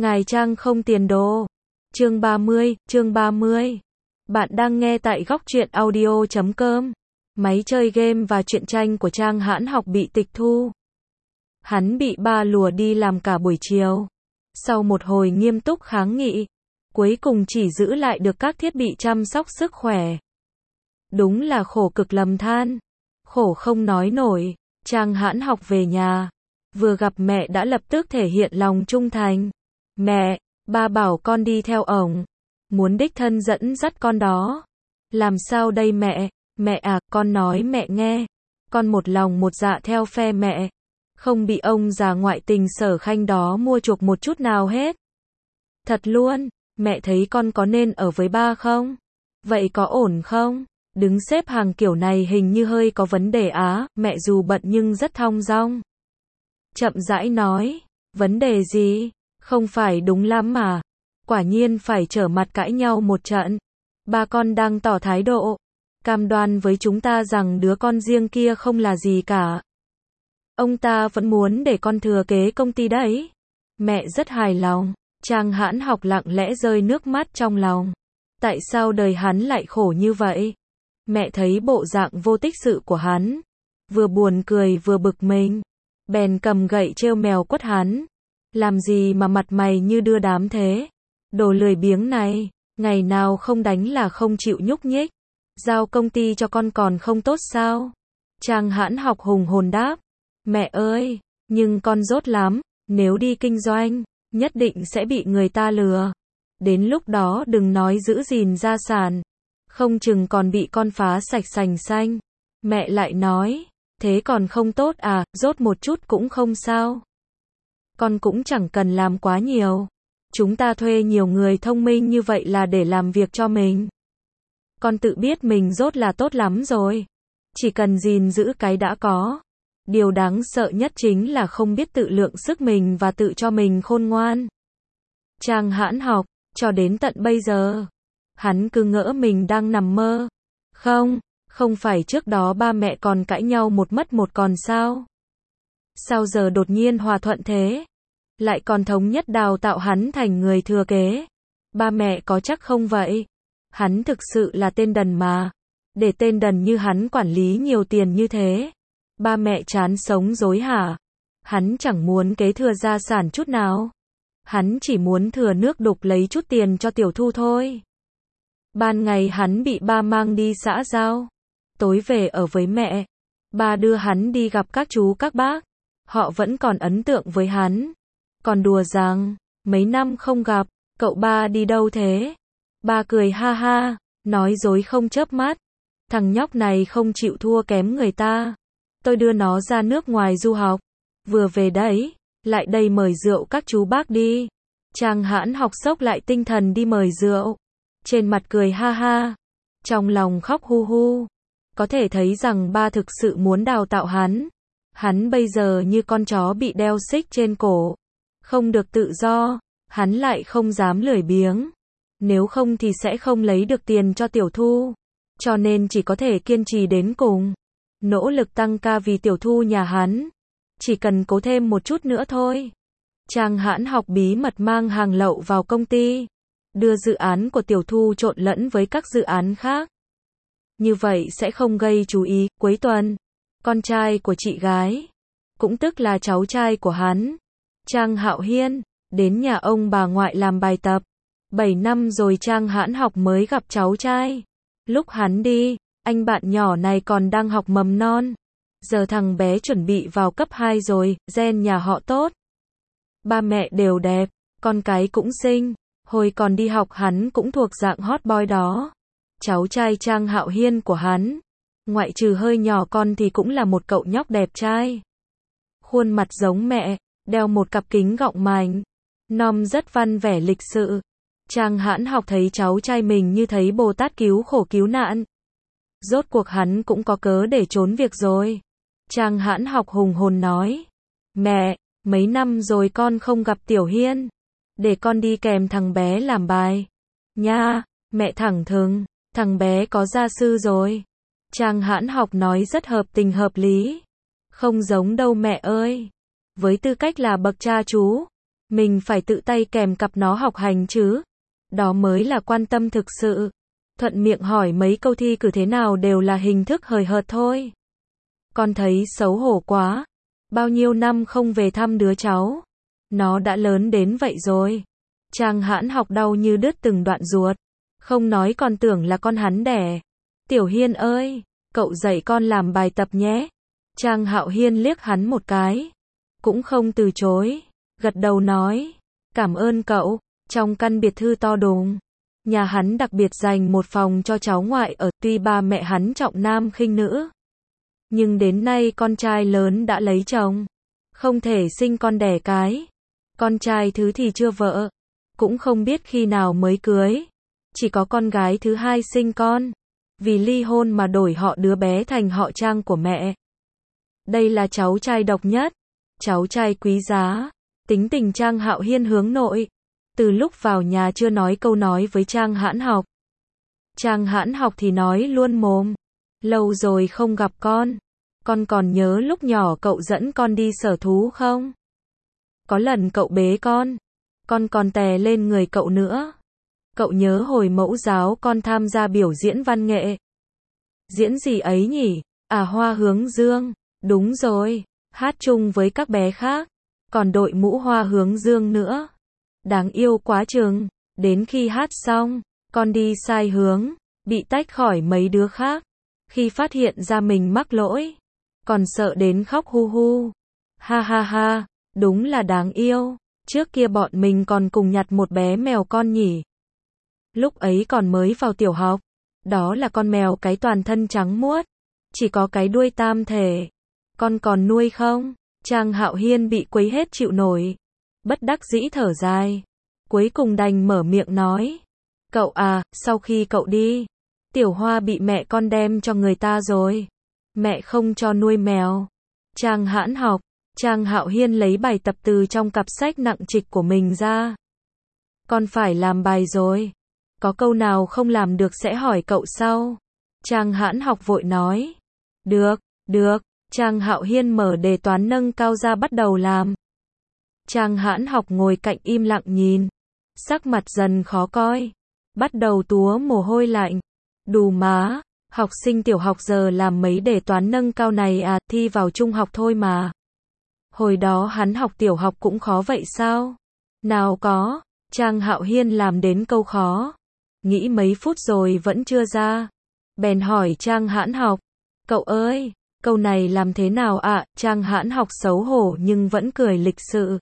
Ngài Trang không tiền đồ. Chương 30. Bạn đang nghe tại góc truyện audio.com. Máy chơi game và truyện tranh của Trang Hãn Học bị tịch thu. Hắn bị ba lùa đi làm cả buổi chiều. Sau một hồi nghiêm túc kháng nghị, cuối cùng chỉ giữ lại được các thiết bị chăm sóc sức khỏe. Đúng là khổ cực lầm than. Khổ không nói nổi. Trang Hãn Học về nhà, vừa gặp mẹ đã lập tức thể hiện lòng trung thành. Mẹ, ba bảo con đi theo ổng. Muốn đích thân dẫn dắt con đó. Làm sao đây mẹ? Mẹ à, con nói mẹ nghe. Con một lòng một dạ theo phe mẹ. Không bị ông già ngoại tình Sở Khanh đó mua chuộc một chút nào hết. Thật luôn, mẹ thấy con có nên ở với ba không? Vậy có ổn không? Đứng xếp hàng kiểu này hình như hơi có vấn đề á, mẹ dù bận nhưng rất thong dong. Chậm rãi nói, vấn đề gì? Không phải đúng lắm mà. Quả nhiên phải trở mặt cãi nhau một trận. Ba con đang tỏ thái độ, cam đoan với chúng ta rằng đứa con riêng kia không là gì cả. Ông ta vẫn muốn để con thừa kế công ty đấy. Mẹ rất hài lòng. Trang Hãn Học lặng lẽ rơi nước mắt trong lòng. Tại sao đời hắn lại khổ như vậy? Mẹ thấy bộ dạng vô tích sự của hắn, vừa buồn cười vừa bực mình, bèn cầm gậy trêu mèo quất hắn. Làm gì mà mặt mày như đưa đám thế? Đồ lười biếng này, ngày nào không đánh là không chịu nhúc nhích. Giao công ty cho con còn không tốt sao? Trang Hãn Học hùng hồn đáp. Mẹ ơi, nhưng con dốt lắm, nếu đi kinh doanh, nhất định sẽ bị người ta lừa. Đến lúc đó đừng nói giữ gìn gia sản, không chừng còn bị con phá sạch sành xanh. Mẹ lại nói, thế còn không tốt à, dốt một chút cũng không sao. Con cũng chẳng cần làm quá nhiều. Chúng ta thuê nhiều người thông minh như vậy là để làm việc cho mình. Con tự biết mình dốt là tốt lắm rồi. Chỉ cần gìn giữ cái đã có. Điều đáng sợ nhất chính là không biết tự lượng sức mình và tự cho mình khôn ngoan. Trang Hãn Học, cho đến tận bây giờ, hắn cứ ngỡ mình đang nằm mơ. Không phải trước đó ba mẹ còn cãi nhau một mất một còn sao? Sao giờ đột nhiên hòa thuận thế? Lại còn thống nhất đào tạo hắn thành người thừa kế. Ba mẹ có chắc không vậy? Hắn thực sự là tên đần mà. Để tên đần như hắn quản lý nhiều tiền như thế. Ba mẹ chán sống dối hả? Hắn chẳng muốn kế thừa gia sản chút nào. Hắn chỉ muốn thừa nước đục lấy chút tiền cho Tiểu Thu thôi. Ban ngày hắn bị ba mang đi xã giao. Tối về ở với mẹ. Ba đưa hắn đi gặp các chú các bác. Họ vẫn còn ấn tượng với hắn. Còn đùa rằng, mấy năm không gặp, cậu ba đi đâu thế? Ba cười ha ha, nói dối không chớp mắt. Thằng nhóc này không chịu thua kém người ta. Tôi đưa nó ra nước ngoài du học. Vừa về đấy, lại đây mời rượu các chú bác đi. Trang Hãn Học xốc lại tinh thần đi mời rượu. Trên mặt cười ha ha, trong lòng khóc hu hu. Có thể thấy rằng ba thực sự muốn đào tạo hắn. Hắn bây giờ như con chó bị đeo xích trên cổ. Không được tự do, hắn lại không dám lười biếng. Nếu không thì sẽ không lấy được tiền cho Tiểu Thu. Cho nên chỉ có thể kiên trì đến cùng. Nỗ lực tăng ca vì Tiểu Thu nhà hắn. Chỉ cần cố thêm một chút nữa thôi. Trang Hãn Học bí mật mang hàng lậu vào công ty. Đưa dự án của Tiểu Thu trộn lẫn với các dự án khác. Như vậy sẽ không gây chú ý. Cuối tuần, con trai của chị gái, cũng tức là cháu trai của hắn, Trang Hạo Hiên, đến nhà ông bà ngoại làm bài tập. 7 năm rồi Trang Hãn Học mới gặp cháu trai. Lúc hắn đi, anh bạn nhỏ này còn đang học mầm non. Giờ thằng bé chuẩn bị vào cấp 2 rồi, gen nhà họ tốt. Ba mẹ đều đẹp, con cái cũng xinh. Hồi còn đi học hắn cũng thuộc dạng hot boy đó. Cháu trai Trang Hạo Hiên của hắn, ngoại trừ hơi nhỏ con thì cũng là một cậu nhóc đẹp trai. Khuôn mặt giống mẹ, đeo một cặp kính gọng mảnh. Nom rất văn vẻ lịch sự. Trang Hãn Học thấy cháu trai mình như thấy Bồ Tát cứu khổ cứu nạn. Rốt cuộc hắn cũng có cớ để trốn việc rồi. Trang Hãn Học hùng hồn nói. Mẹ, mấy năm rồi con không gặp Tiểu Hiên. Để con đi kèm thằng bé làm bài. Nha, mẹ thẳng thừng, thằng bé có gia sư rồi. Trang Hãn Học nói rất hợp tình hợp lý. Không giống đâu mẹ ơi. Với tư cách là bậc cha chú, Mình phải tự tay kèm cặp nó học hành chứ. Đó mới là quan tâm thực sự. Thuận miệng hỏi mấy câu thi cử thế nào đều là hình thức hời hợt thôi. Con thấy xấu hổ quá. Bao nhiêu năm không về thăm đứa cháu. Nó đã lớn đến vậy rồi. Trang Hãn Học đau như đứt từng đoạn ruột. Không nói còn tưởng là con hắn đẻ. Tiểu Hiên ơi, cậu dạy con làm bài tập nhé. Trang Hạo Hiên liếc hắn một cái. Cũng không từ chối. Gật đầu nói. Cảm ơn cậu. Trong căn biệt thự to đùng. Nhà hắn đặc biệt dành một phòng cho cháu ngoại ở, tuy ba mẹ hắn trọng nam khinh nữ. Nhưng đến nay con trai lớn đã lấy chồng. Không thể sinh con đẻ cái. Con trai thứ thì chưa vợ. Cũng không biết khi nào mới cưới. Chỉ có con gái thứ hai sinh con. Vì ly hôn mà đổi họ đứa bé thành họ Trang của mẹ. Đây là cháu trai độc nhất. Cháu trai quý giá. Tính tình Trang Hạo Hiên hướng nội. Từ lúc vào nhà chưa nói câu nói với Trang Hãn Học. Trang Hãn Học thì nói luôn mồm. Lâu rồi không gặp con. Con còn nhớ lúc nhỏ cậu dẫn con đi sở thú không? Có lần cậu bế con còn tè lên người cậu nữa. Cậu nhớ hồi mẫu giáo con tham gia biểu diễn văn nghệ. Diễn gì ấy nhỉ? À, Hoa Hướng Dương. Đúng rồi, hát chung với các bé khác. Còn đội mũ Hoa Hướng Dương nữa. Đáng yêu quá chừng. Đến khi hát xong, con đi sai hướng, bị tách khỏi mấy đứa khác. Khi phát hiện ra mình mắc lỗi, còn sợ đến khóc hu hu. Ha ha ha, đúng là đáng yêu. Trước kia bọn mình còn cùng nhặt một bé mèo con nhỉ. Lúc ấy còn mới vào tiểu học. Đó là con mèo cái toàn thân trắng muốt. Chỉ có cái đuôi tam thể. Con còn nuôi không? Trang Hạo Hiên bị quấy hết chịu nổi. Bất đắc dĩ thở dài. Cuối cùng đành mở miệng nói. Cậu à, sau khi cậu đi, Tiểu Hoa bị mẹ con đem cho người ta rồi. Mẹ không cho nuôi mèo. Trang Hãn Học. Trang Hạo Hiên lấy bài tập từ trong cặp sách nặng trịch của mình ra. Con phải làm bài rồi. Có câu nào không làm được sẽ hỏi cậu sau. Trang Hãn Học vội nói. Được, được. Trang Hạo Hiên mở đề toán nâng cao ra bắt đầu làm. Trang Hãn Học ngồi cạnh im lặng nhìn. Sắc mặt dần khó coi. Bắt đầu túa mồ hôi lạnh. Đù má, học sinh tiểu học giờ làm mấy đề toán nâng cao này à, thi vào trung học thôi mà. Hồi đó hắn học tiểu học cũng khó vậy sao? Nào có, Trang Hạo Hiên làm đến câu khó. Nghĩ mấy phút rồi vẫn chưa ra. Bèn hỏi Trang Hãn Học. Cậu ơi, câu này làm thế nào ạ? Trang Hãn Học xấu hổ nhưng vẫn cười lịch sự.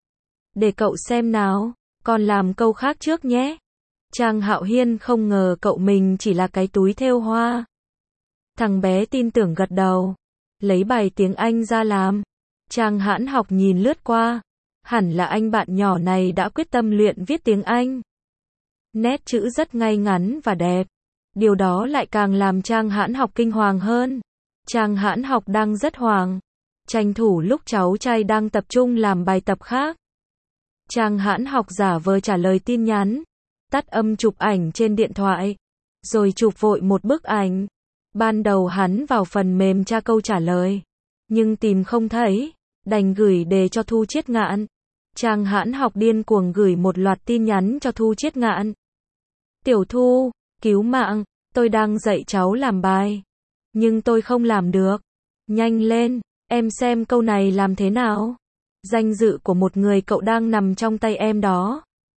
Để cậu xem nào, con làm câu khác trước nhé. Trang Hạo Hiên không ngờ cậu mình chỉ là cái túi thêu hoa. Thằng bé tin tưởng gật đầu. Lấy bài tiếng Anh ra làm. Trang Hãn Học nhìn lướt qua. Hẳn là anh bạn nhỏ này đã quyết tâm luyện viết tiếng Anh. Nét chữ rất ngay ngắn và đẹp. Điều đó lại càng làm Trang Hãn Học kinh hoàng hơn. Trang Hãn Học đang rất hoàng. Tranh thủ lúc cháu trai đang tập trung làm bài tập khác. Trang Hãn Học giả vờ trả lời tin nhắn. Tắt âm chụp ảnh trên điện thoại. Rồi chụp vội một bức ảnh. Ban đầu hắn vào phần mềm tra câu trả lời. Nhưng tìm không thấy. Đành gửi đề cho Thu Chiết Ngạn. Trang Hãn Học điên cuồng gửi một loạt tin nhắn cho Thu Chiết Ngạn. Tiểu Thu, cứu mạng, tôi đang dạy cháu làm bài. Nhưng tôi không làm được. Nhanh lên, em xem câu này làm thế nào. Danh dự của một người cậu đang nằm trong tay em đó.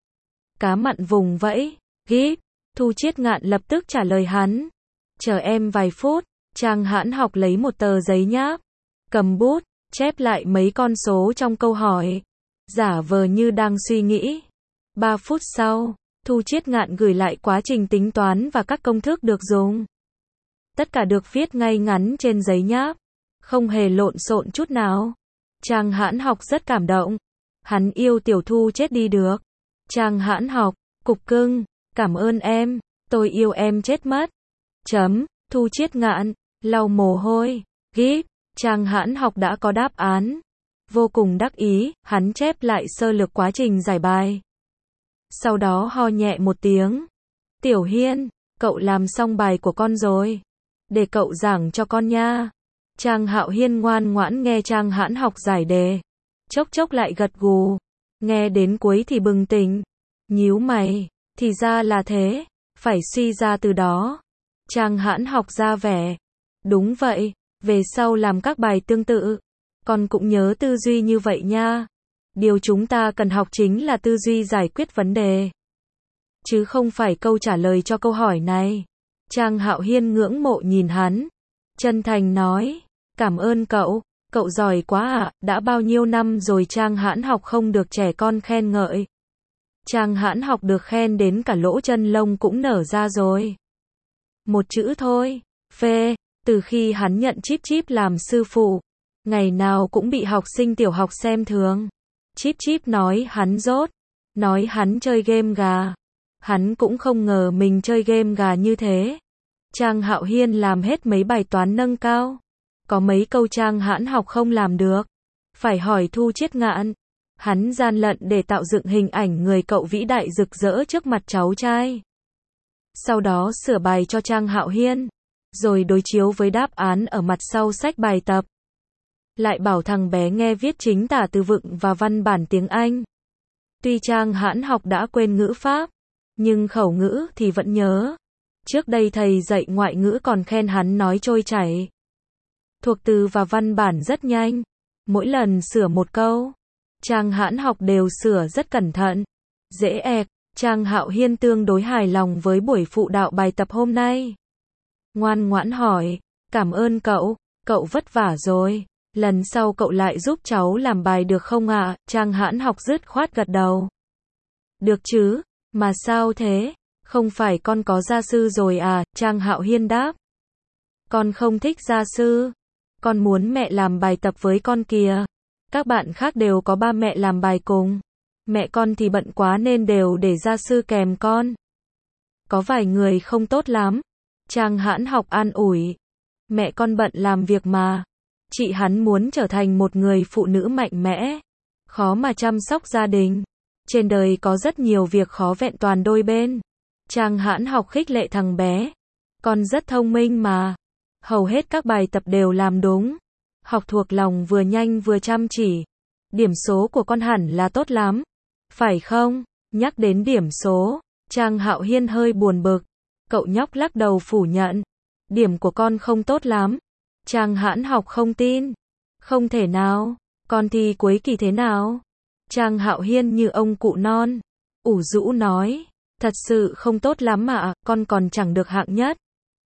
Cá mặn vùng vẫy, gíp. Thu Chiết Ngạn lập tức trả lời hắn. Chờ em vài phút. Trang Hãn Học lấy một tờ giấy nháp. Cầm bút, chép lại mấy con số trong câu hỏi. Giả vờ như đang suy nghĩ. 3 phút sau, Thu Chiết Ngạn gửi lại quá trình tính toán và các công thức được dùng. Tất cả được viết ngay ngắn trên giấy nháp. Không hề lộn xộn chút nào. Trang Hãn Học rất cảm động. Hắn yêu Tiểu Thu chết đi được. Trang Hãn Học, cục cưng, cảm ơn em. Tôi yêu em chết mất. Thu Chiết Ngạn, lau mồ hôi. Gíp. Trang Hãn Học đã có đáp án. Vô cùng đắc ý, hắn chép lại sơ lược quá trình giải bài. Sau đó ho nhẹ một tiếng. Tiểu Hiên, cậu làm xong bài của con rồi. Để cậu giảng cho con nha. Trang Hạo Hiên ngoan ngoãn nghe Trang Hãn Học giải đề. Chốc chốc lại gật gù. Nghe đến cuối thì bừng tỉnh. Nhíu mày. Thì ra là thế. Phải suy ra từ đó. Trang Hãn Học ra vẻ. Đúng vậy. Về sau làm các bài tương tự. Con cũng nhớ tư duy như vậy nha. Điều chúng ta cần học chính là tư duy giải quyết vấn đề. Chứ không phải câu trả lời cho câu hỏi này. Trang Hạo Hiên ngưỡng mộ nhìn hắn. Chân thành nói. Cảm ơn cậu. Cậu giỏi quá ạ. Đã bao nhiêu năm rồi Trang Hãn Học không được trẻ con khen ngợi. Trang Hãn Học được khen đến cả lỗ chân lông cũng nở ra rồi. Một chữ thôi. Phê. Từ khi hắn nhận Chíp Chíp làm sư phụ, ngày nào cũng bị học sinh tiểu học xem thường. Chíp Chíp nói hắn dốt. Nói hắn chơi game gà. Hắn cũng không ngờ mình chơi game gà như thế. Trang Hạo Hiên làm hết mấy bài toán nâng cao. Có mấy câu Trang Hãn Học không làm được. Phải hỏi Thu Chiết Ngạn. Hắn gian lận để tạo dựng hình ảnh người cậu vĩ đại rực rỡ trước mặt cháu trai. Sau đó sửa bài cho Trang Hạo Hiên. Rồi đối chiếu với đáp án ở mặt sau sách bài tập. Lại bảo thằng bé nghe viết chính tả từ vựng và văn bản tiếng Anh. Tuy Trang Hãn Học đã quên ngữ pháp, nhưng khẩu ngữ thì vẫn nhớ. Trước đây thầy dạy ngoại ngữ còn khen hắn nói trôi chảy. Thuộc từ và văn bản rất nhanh. Mỗi lần sửa một câu, Trang Hãn Học đều sửa rất cẩn thận. Dễ ẹc. Trang Hạo Hiên tương đối hài lòng với buổi phụ đạo bài tập hôm nay. Ngoan ngoãn hỏi. Cảm ơn cậu. Cậu vất vả rồi. Lần sau cậu lại giúp cháu làm bài được không ạ? Trang Hãn Học dứt khoát gật đầu. Được chứ. Mà sao thế? Không phải con có gia sư rồi à? Trang Hạo Hiên đáp. Con không thích gia sư. Con muốn mẹ làm bài tập với con kìa. Các bạn khác đều có ba mẹ làm bài cùng. Mẹ con thì bận quá nên đều để gia sư kèm con. Có vài người không tốt lắm. Trang Hãn Học an ủi. Mẹ con bận làm việc mà. Chị hắn muốn trở thành một người phụ nữ mạnh mẽ. Khó mà chăm sóc gia đình. Trên đời có rất nhiều việc khó vẹn toàn đôi bên. Trang Hãn Học khích lệ thằng bé. Con rất thông minh mà. Hầu hết các bài tập đều làm đúng. Học thuộc lòng vừa nhanh vừa chăm chỉ. Điểm số của con hẳn là tốt lắm. Phải không? Nhắc đến điểm số, Trang Hạo Hiên hơi buồn bực. Cậu nhóc lắc đầu phủ nhận. Điểm của con không tốt lắm. Trang Hãn Học không tin. Không thể nào. Con thi cuối kỳ thế nào? Trang Hạo Hiên như ông cụ non. Ủ rũ nói. Thật sự không tốt lắm ạ, con còn chẳng được hạng nhất.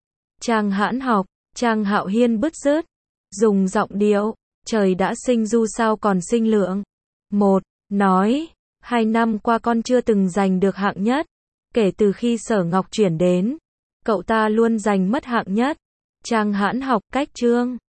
Trang Hãn Học. Trang Hạo Hiên bứt rứt. Dùng giọng điệu. Trời đã sinh du sao còn sinh lượng. Nói. 2 năm qua con chưa từng giành được hạng nhất. Kể từ khi Sở Ngọc chuyển đến, cậu ta luôn giành mất hạng nhất. Trang Hãn Học cách chương.